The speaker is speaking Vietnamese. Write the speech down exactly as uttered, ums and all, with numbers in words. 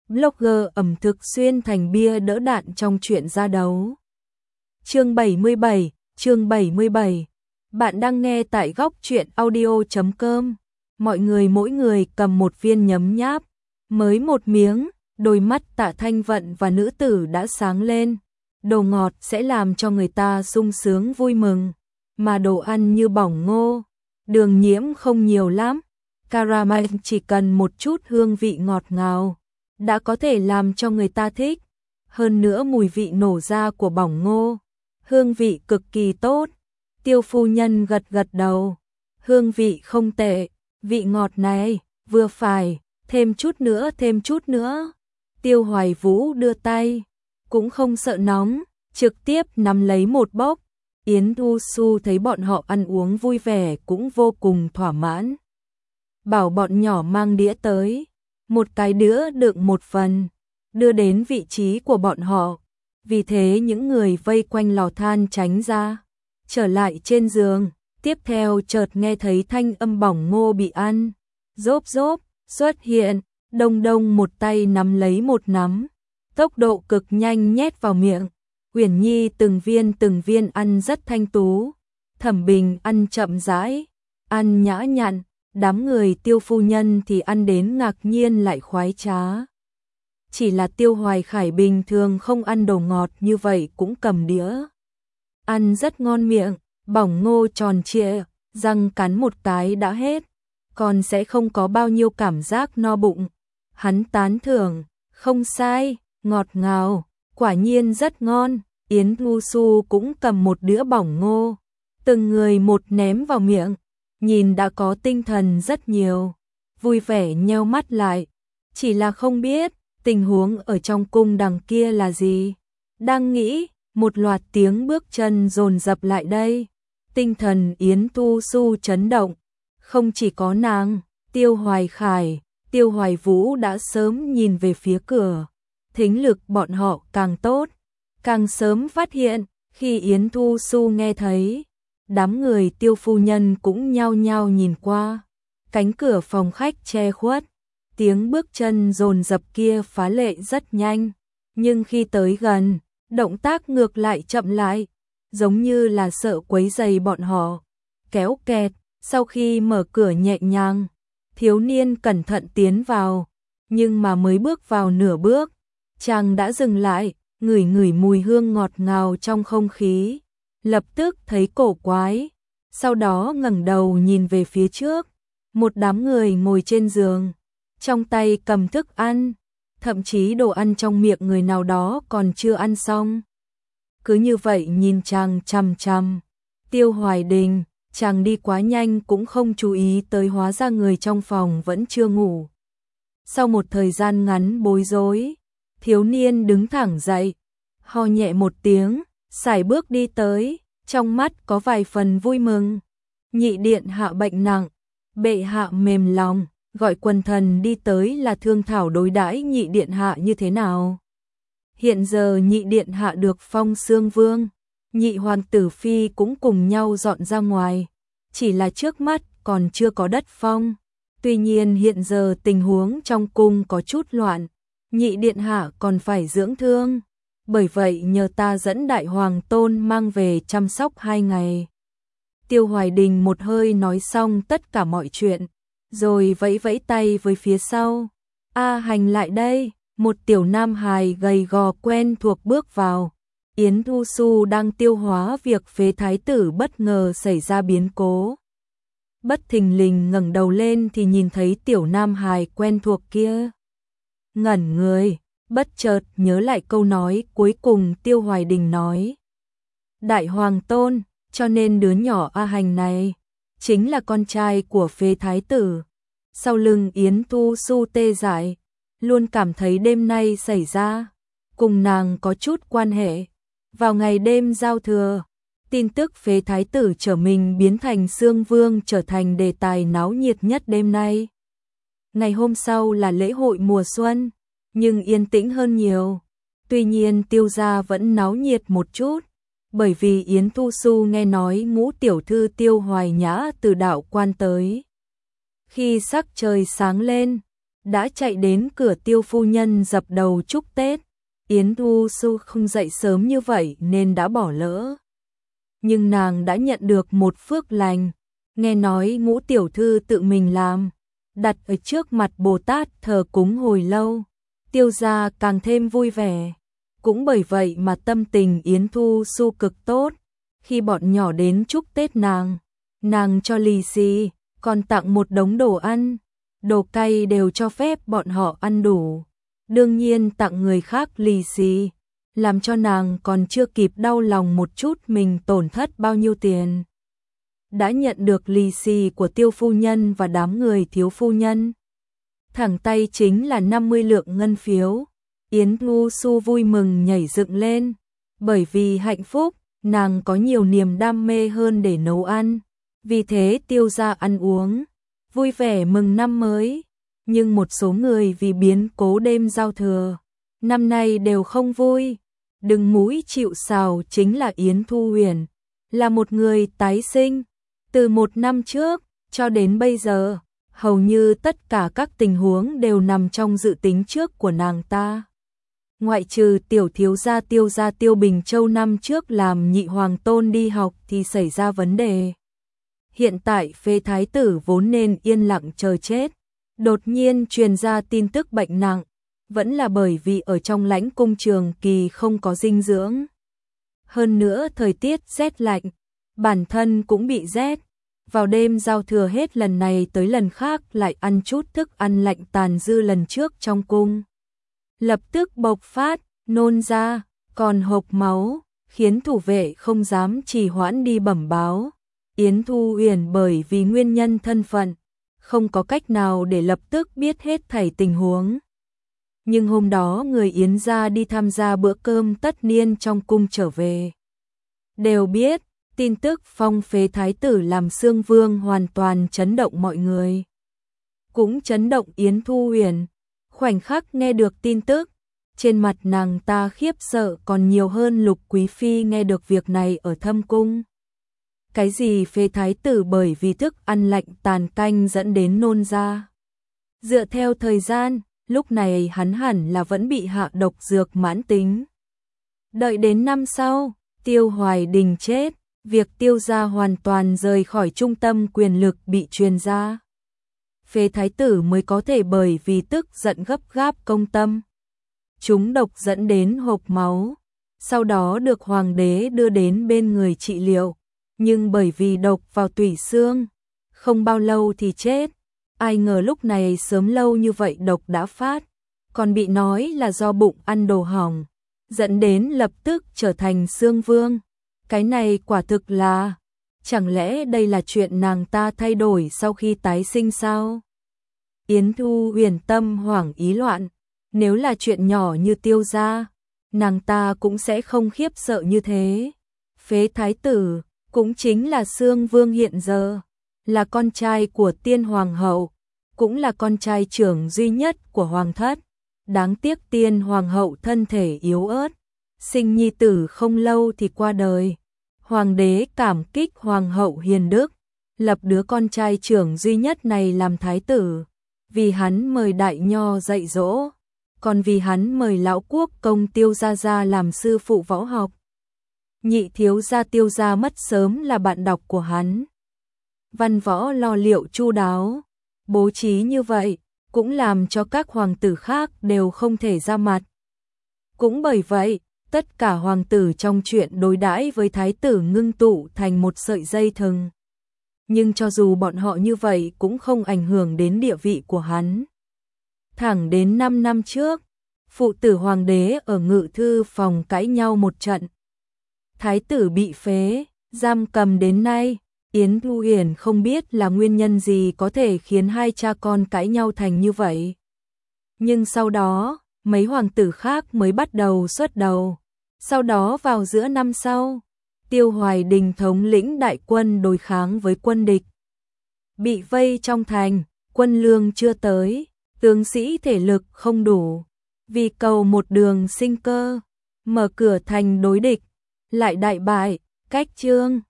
blogger ẩm thực xuyên thành bia đỡ đạn trong chuyện ra đấu. Chương bảy mươi bảy, chương bảy mươi bảy. Bạn đang nghe tại góc truyện audio chấm com. Mọi người mỗi người cầm một viên nhấm nháp, mới một miếng, đôi mắt Tạ Thanh Vận và nữ tử đã sáng lên. Đồ ngọt sẽ làm cho người ta sung sướng vui mừng, mà đồ ăn như bỏng ngô, đường nhiễm không nhiều lắm, caramel chỉ cần một chút hương vị ngọt ngào, đã có thể làm cho người ta thích. Hơn nữa mùi vị nổ ra của bỏng ngô, hương vị cực kỳ tốt. Tiêu phu nhân gật gật đầu, hương vị không tệ, vị ngọt này, vừa phải, thêm chút nữa thêm chút nữa. Tiêu Hoài Vũ đưa tay, cũng không sợ nóng, trực tiếp nắm lấy một bốc. Yến Thu Xu thấy bọn họ ăn uống vui vẻ cũng vô cùng thỏa mãn. Bảo bọn nhỏ mang đĩa tới, một cái đĩa đựng một phần, đưa đến vị trí của bọn họ. Vì thế những người vây quanh lò than tránh ra, trở lại trên giường. Tiếp theo chợt nghe thấy thanh âm bỏng ngô bị ăn, rốp rốp xuất hiện, Đông Đông một tay nắm lấy một nắm, tốc độ cực nhanh nhét vào miệng. Uyển Nhi từng viên từng viên ăn rất thanh tú, Thẩm Bình ăn chậm rãi, ăn nhã nhặn, đám người Tiêu phu nhân thì ăn đến ngạc nhiên lại khoái trá. Chỉ là Tiêu Hoài Khải bình thường không ăn đồ ngọt như vậy cũng cầm đĩa, ăn rất ngon miệng, bỏng ngô tròn trịa, răng cắn một cái đã hết, còn sẽ không có bao nhiêu cảm giác no bụng. Hắn tán thưởng, không sai, ngọt ngào, quả nhiên rất ngon. Yến Thu Xu cũng cầm một đĩa bỏng ngô, từng người một ném vào miệng, nhìn đã có tinh thần rất nhiều, vui vẻ nheo mắt lại, chỉ là không biết tình huống ở trong cung đằng kia là gì. Đang nghĩ, một loạt tiếng bước chân dồn dập lại đây, tinh thần Yến Thu Xu chấn động, không chỉ có nàng, Tiêu Hoài Khải, Tiêu Hoài Vũ đã sớm nhìn về phía cửa, thính lực bọn họ càng tốt, càng sớm phát hiện. Khi Yến Thu Xu nghe thấy, đám người Tiêu phu nhân cũng nhao nhao nhìn qua, cánh cửa phòng khách che khuất, tiếng bước chân dồn dập kia phá lệ rất nhanh, nhưng khi tới gần, động tác ngược lại chậm lại, giống như là sợ quấy rầy bọn họ. Kéo kẹt, sau khi mở cửa nhẹ nhàng, thiếu niên cẩn thận tiến vào, nhưng mà mới bước vào nửa bước, chàng đã dừng lại, ngửi ngửi mùi hương ngọt ngào trong không khí, lập tức thấy cổ quái, sau đó ngẩng đầu nhìn về phía trước, một đám người ngồi trên giường, trong tay cầm thức ăn, thậm chí đồ ăn trong miệng người nào đó còn chưa ăn xong. Cứ như vậy nhìn chàng chằm chằm. Tiêu Hoài Đình, chàng đi quá nhanh cũng không chú ý tới, hóa ra người trong phòng vẫn chưa ngủ. Sau một thời gian ngắn bối rối, thiếu niên đứng thẳng dậy, ho nhẹ một tiếng, sải bước đi tới, trong mắt có vài phần vui mừng. Nhị điện hạ bệnh nặng, bệ hạ mềm lòng, gọi quần thần đi tới là thương thảo đối đãi nhị điện hạ như thế nào. Hiện giờ nhị điện hạ được phong xương vương, nhị hoàng tử phi cũng cùng nhau dọn ra ngoài, chỉ là trước mắt còn chưa có đất phong. Tuy nhiên hiện giờ tình huống trong cung có chút loạn, nhị điện hạ còn phải dưỡng thương, bởi vậy nhờ ta dẫn đại hoàng tôn mang về chăm sóc hai ngày. Tiêu Hoài Đình một hơi nói xong tất cả mọi chuyện, rồi vẫy vẫy tay với phía sau. A Hành lại đây. Một tiểu nam hài gầy gò quen thuộc bước vào. Yến Thu Xu đang tiêu hóa việc phế thái tử bất ngờ xảy ra biến cố. Bất thình lình ngẩng đầu lên thì nhìn thấy tiểu nam hài quen thuộc kia. Ngẩn người, bất chợt nhớ lại câu nói cuối cùng Tiêu Hoài Đình nói. Đại hoàng tôn, cho nên đứa nhỏ A Hành này chính là con trai của phế thái tử. Sau lưng Yến Thu Xu tê dại, luôn cảm thấy đêm nay xảy ra cùng nàng có chút quan hệ. Vào ngày đêm giao thừa, tin tức phế thái tử trở mình biến thành xương vương trở thành đề tài náo nhiệt nhất đêm nay. Ngày hôm sau là lễ hội mùa xuân, nhưng yên tĩnh hơn nhiều. Tuy nhiên Tiêu gia vẫn náo nhiệt một chút, bởi vì Yến Thu Xu nghe nói ngũ tiểu thư Tiêu Hoài Nhã từ đạo quan tới. Khi sắc trời sáng lên, đã chạy đến cửa Tiêu phu nhân dập đầu chúc Tết. Yến Thu Xu không dậy sớm như vậy nên đã bỏ lỡ. Nhưng nàng đã nhận được một phước lành, nghe nói Ngũ tiểu thư tự mình làm, đặt ở trước mặt Bồ Tát thờ cúng hồi lâu, Tiêu gia càng thêm vui vẻ. Cũng bởi vậy mà tâm tình Yến Thu Xu cực tốt, khi bọn nhỏ đến chúc Tết nàng, nàng cho lì xì, còn tặng một đống đồ ăn, đồ cay đều cho phép bọn họ ăn đủ. Đương nhiên tặng người khác lì xì, làm cho nàng còn chưa kịp đau lòng một chút mình tổn thất bao nhiêu tiền. Đã nhận được lì xì của Tiêu phu nhân và đám người Thiếu phu nhân. Thẳng tay chính là năm mươi lượng ngân phiếu. Yến Thu Xu vui mừng nhảy dựng lên, bởi vì hạnh phúc, nàng có nhiều niềm đam mê hơn để nấu ăn. Vì thế Tiêu gia ăn uống, vui vẻ mừng năm mới. Nhưng một số người vì biến cố đêm giao thừa, năm nay đều không vui. Đừng mũi chịu sào chính là Yến Thu Huyền, là một người tái sinh. Từ một năm trước, cho đến bây giờ, hầu như tất cả các tình huống đều nằm trong dự tính trước của nàng ta. Ngoại trừ tiểu thiếu gia Tiêu gia Tiêu Bình Châu năm trước làm nhị hoàng tôn đi học thì xảy ra vấn đề. Hiện tại Phế thái tử vốn nên yên lặng chờ chết, đột nhiên truyền ra tin tức bệnh nặng, vẫn là bởi vì ở trong lãnh cung Trường Kỳ không có dinh dưỡng. Hơn nữa thời tiết rét lạnh, bản thân cũng bị rét, vào đêm giao thừa hết lần này tới lần khác lại ăn chút thức ăn lạnh tàn dư lần trước trong cung. Lập tức bộc phát, nôn ra, còn hộc máu, khiến thủ vệ không dám trì hoãn đi bẩm báo. Yến Thu Huyền bởi vì nguyên nhân thân phận, không có cách nào để lập tức biết hết thảy tình huống. Nhưng hôm đó người Yến gia đi tham gia bữa cơm tất niên trong cung trở về, đều biết tin tức phong phế thái tử làm Xương Vương hoàn toàn chấn động mọi người. Cũng chấn động Yến Thu Huyền. Khoảnh khắc nghe được tin tức, trên mặt nàng ta khiếp sợ còn nhiều hơn Lục Quý Phi nghe được việc này ở thâm cung. Cái gì phế thái tử bởi vì thức ăn lạnh tàn canh dẫn đến nôn ra. Dựa theo thời gian, lúc này hắn hẳn là vẫn bị hạ độc dược mãn tính. Đợi đến năm sau, Tiêu Hoài Đình chết, việc Tiêu gia hoàn toàn rời khỏi trung tâm quyền lực bị truyền ra. Phế thái tử mới có thể bởi vì tức giận gấp gáp công tâm, chúng độc dẫn đến hộc máu, sau đó được hoàng đế đưa đến bên người trị liệu, nhưng bởi vì độc vào tủy xương, không bao lâu thì chết. Ai ngờ lúc này sớm lâu như vậy độc đã phát, còn bị nói là do bụng ăn đồ hỏng, dẫn đến lập tức trở thành Xương Vương. Cái này quả thực là, chẳng lẽ đây là chuyện nàng ta thay đổi sau khi tái sinh sao? Yến Thu Huyền tâm hoảng ý loạn, nếu là chuyện nhỏ như Tiêu gia, nàng ta cũng sẽ không khiếp sợ như thế. Phế thái tử, cũng chính là Xương Vương hiện giờ, là con trai của Tiên Hoàng hậu, cũng là con trai trưởng duy nhất của Hoàng thất. Đáng tiếc Tiên Hoàng hậu thân thể yếu ớt, sinh nhi tử không lâu thì qua đời. Hoàng đế cảm kích Hoàng hậu hiền đức, lập đứa con trai trưởng duy nhất này làm thái tử, vì hắn mời đại nho dạy dỗ, còn vì hắn mời lão quốc công Tiêu gia gia làm sư phụ võ học. Nhị thiếu gia Tiêu gia mất sớm là bạn đọc của hắn. Văn võ lo liệu chu đáo, bố trí như vậy, cũng làm cho các hoàng tử khác đều không thể ra mặt. Cũng bởi vậy, tất cả hoàng tử trong chuyện đối đãi với thái tử ngưng tụ thành một sợi dây thừng. Nhưng cho dù bọn họ như vậy cũng không ảnh hưởng đến địa vị của hắn. Thẳng đến năm năm trước, phụ tử hoàng đế ở ngự thư phòng cãi nhau một trận. Thái tử bị phế, giam cầm đến nay, Yến Thu Huyền không biết là nguyên nhân gì có thể khiến hai cha con cãi nhau thành như vậy. Nhưng sau đó, mấy hoàng tử khác mới bắt đầu xuất đầu. Sau đó vào giữa năm sau, Tiêu Hoài Đình thống lĩnh đại quân đối kháng với quân địch. Bị vây trong thành, quân lương chưa tới, tướng sĩ thể lực không đủ. Vì cầu một đường sinh cơ, mở cửa thành đối địch, lại đại bại, cách chương.